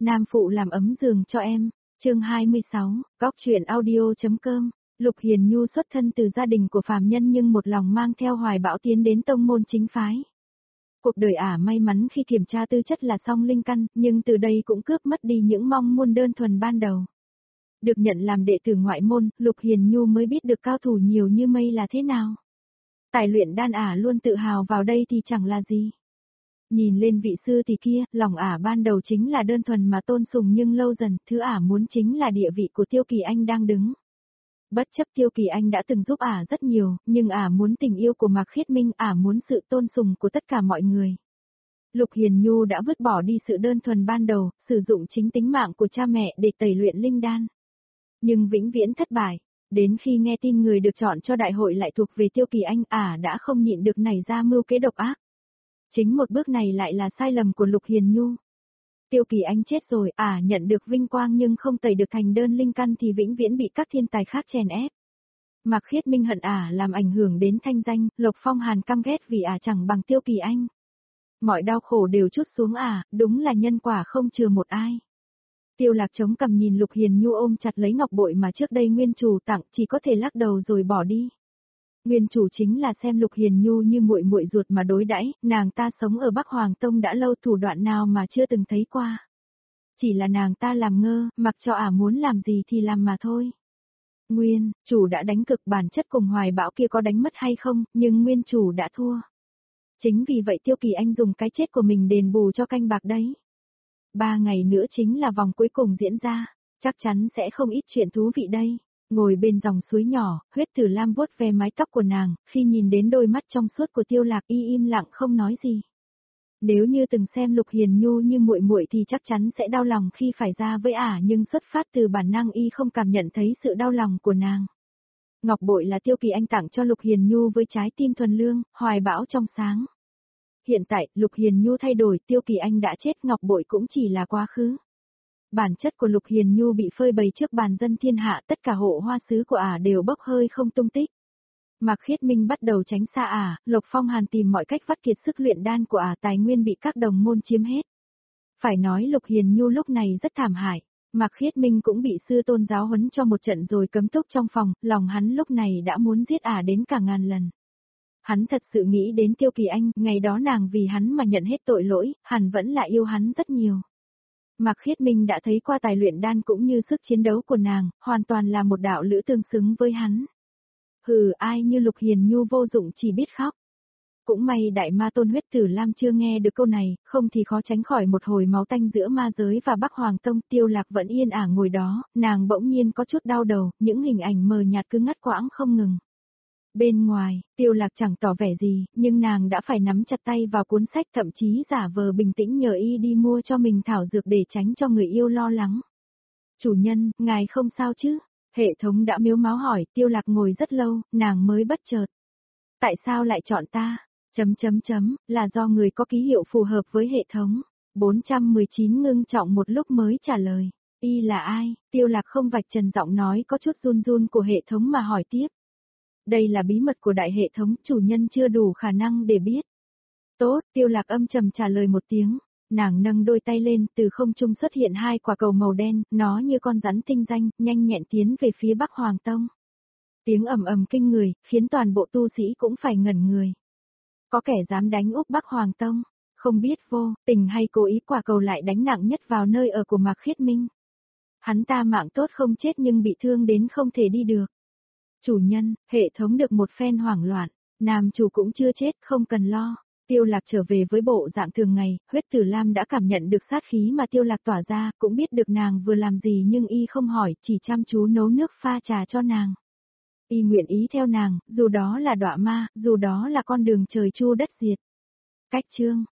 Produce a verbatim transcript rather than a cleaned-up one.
Nam phụ làm ấm giường cho em. Chương hai mươi sáu, Góc truyện audio.com. Lục Hiền Nhu xuất thân từ gia đình của phàm nhân nhưng một lòng mang theo hoài bão tiến đến tông môn chính phái. Cuộc đời ả may mắn khi kiểm tra tư chất là song linh căn, nhưng từ đây cũng cướp mất đi những mong muốn đơn thuần ban đầu. Được nhận làm đệ tử ngoại môn, Lục Hiền Nhu mới biết được cao thủ nhiều như mây là thế nào. Tài luyện đan ả luôn tự hào vào đây thì chẳng là gì. Nhìn lên vị sư thì kia, lòng ả ban đầu chính là đơn thuần mà tôn sùng nhưng lâu dần, thứ ả muốn chính là địa vị của Tiêu Kỳ Anh đang đứng. Bất chấp Tiêu Kỳ Anh đã từng giúp ả rất nhiều, nhưng ả muốn tình yêu của Mạc Khiết Minh, ả muốn sự tôn sùng của tất cả mọi người. Lục Hiền Nhu đã vứt bỏ đi sự đơn thuần ban đầu, sử dụng chính tính mạng của cha mẹ để tẩy luyện linh đan. Nhưng vĩnh viễn thất bại. Đến khi nghe tin người được chọn cho đại hội lại thuộc về Tiêu Kỳ Anh, ả đã không nhịn được nảy ra mưu kế độc ác. Chính một bước này lại là sai lầm của Lục Hiền Nhu. Tiêu Kỳ Anh chết rồi, ả nhận được vinh quang nhưng không tẩy được thành đơn linh căn thì vĩnh viễn bị các thiên tài khác chèn ép. Mạc Khiết Minh hận ả làm ảnh hưởng đến thanh danh, Lộc Phong Hàn căm ghét vì ả chẳng bằng Tiêu Kỳ Anh. Mọi đau khổ đều trút xuống ả, đúng là nhân quả không chừa một ai. Tiêu Lạc chống cằm nhìn Lục Hiền Nhu ôm chặt lấy ngọc bội mà trước đây nguyên chủ tặng, chỉ có thể lắc đầu rồi bỏ đi. Nguyên chủ chính là xem Lục Hiền Nhu như muội muội ruột mà đối đãi, nàng ta sống ở Bắc Hoàng Tông đã lâu, thủ đoạn nào mà chưa từng thấy qua. Chỉ là nàng ta làm ngơ, mặc cho ả muốn làm gì thì làm mà thôi. Nguyên chủ đã đánh cực, bản chất cùng hoài bão kia có đánh mất hay không, nhưng nguyên chủ đã thua. Chính vì vậy Tiêu Kỳ Anh dùng cái chết của mình đền bù cho canh bạc đấy. Ba ngày nữa chính là vòng cuối cùng diễn ra, chắc chắn sẽ không ít chuyện thú vị đây. Ngồi bên dòng suối nhỏ, Huyết Tử Lam vuốt ve mái tóc của nàng, khi nhìn đến đôi mắt trong suốt của Tiêu Lạc y im lặng không nói gì. Nếu như từng xem Lục Hiền Nhu như muội muội thì chắc chắn sẽ đau lòng khi phải ra với ả, nhưng xuất phát từ bản năng y không cảm nhận thấy sự đau lòng của nàng. Ngọc bội là Tiêu Kỳ Anh tặng cho Lục Hiền Nhu với trái tim thuần lương, hoài bão trong sáng. Hiện tại, Lục Hiền Nhu thay đổi, Tiêu Kỳ Anh đã chết, ngọc bội cũng chỉ là quá khứ. Bản chất của Lục Hiền Nhu bị phơi bày trước bàn dân thiên hạ, tất cả hộ hoa sứ của ả đều bốc hơi không tung tích. Mạc Khiết Minh bắt đầu tránh xa ả, Lộc Phong Hàn tìm mọi cách vắt kiệt sức luyện đan của ả, tài nguyên bị các đồng môn chiếm hết. Phải nói Lục Hiền Nhu lúc này rất thảm hại, Mạc Khiết Minh cũng bị sư tôn giáo huấn cho một trận rồi cấm túc trong phòng, lòng hắn lúc này đã muốn giết ả đến cả ngàn lần. Hắn thật sự nghĩ đến Tiêu Kỳ Anh, ngày đó nàng vì hắn mà nhận hết tội lỗi, hẳn vẫn là yêu hắn rất nhiều. Mạc Khiết Minh đã thấy qua tài luyện đan cũng như sức chiến đấu của nàng, hoàn toàn là một đạo lữ tương xứng với hắn. Hừ, ai như Lục Hiền Nhu vô dụng chỉ biết khóc. Cũng may Đại Ma Tôn Huyết Tử Lam chưa nghe được câu này, không thì khó tránh khỏi một hồi máu tanh giữa ma giới và Bắc Hoàng Tông. Tiêu Lạc vẫn yên ả ngồi đó, nàng bỗng nhiên có chút đau đầu, những hình ảnh mờ nhạt cứ ngắt quãng không ngừng. Bên ngoài, Tiêu Lạc chẳng tỏ vẻ gì, nhưng nàng đã phải nắm chặt tay vào cuốn sách, thậm chí giả vờ bình tĩnh nhờ y đi mua cho mình thảo dược để tránh cho người yêu lo lắng. Chủ nhân, ngài không sao chứ? Hệ thống đã mếu máo hỏi. Tiêu Lạc ngồi rất lâu, nàng mới bất chợt. Tại sao lại chọn ta? Chấm chấm chấm, là do người có ký hiệu phù hợp với hệ thống. bốn trăm mười chín ngưng trọng một lúc mới trả lời. Y là ai? Tiêu Lạc không vạch trần giọng nói có chút run run của hệ thống mà hỏi tiếp. Đây là bí mật của đại hệ thống, chủ nhân chưa đủ khả năng để biết. Tốt, Tiêu Lạc âm trầm trả lời một tiếng. Nàng nâng đôi tay lên, từ không trung xuất hiện hai quả cầu màu đen, nó như con rắn tinh danh, nhanh nhẹn tiến về phía Bắc Hoàng Tông. Tiếng ầm ầm kinh người, khiến toàn bộ tu sĩ cũng phải ngẩn người. Có kẻ dám đánh úp Bắc Hoàng Tông, không biết vô tình hay cố ý quả cầu lại đánh nặng nhất vào nơi ở của Mạc Khiết Minh. Hắn ta mạng tốt không chết nhưng bị thương đến không thể đi được. Chủ nhân, hệ thống được một phen hoảng loạn, nam chủ cũng chưa chết, không cần lo. Tiêu Lạc trở về với bộ dạng thường ngày, Huyết Tử Lam đã cảm nhận được sát khí mà Tiêu Lạc tỏa ra, cũng biết được nàng vừa làm gì nhưng y không hỏi, chỉ chăm chú nấu nước pha trà cho nàng. Y nguyện ý theo nàng, dù đó là đọa ma, dù đó là con đường trời chu đất diệt. Cách chương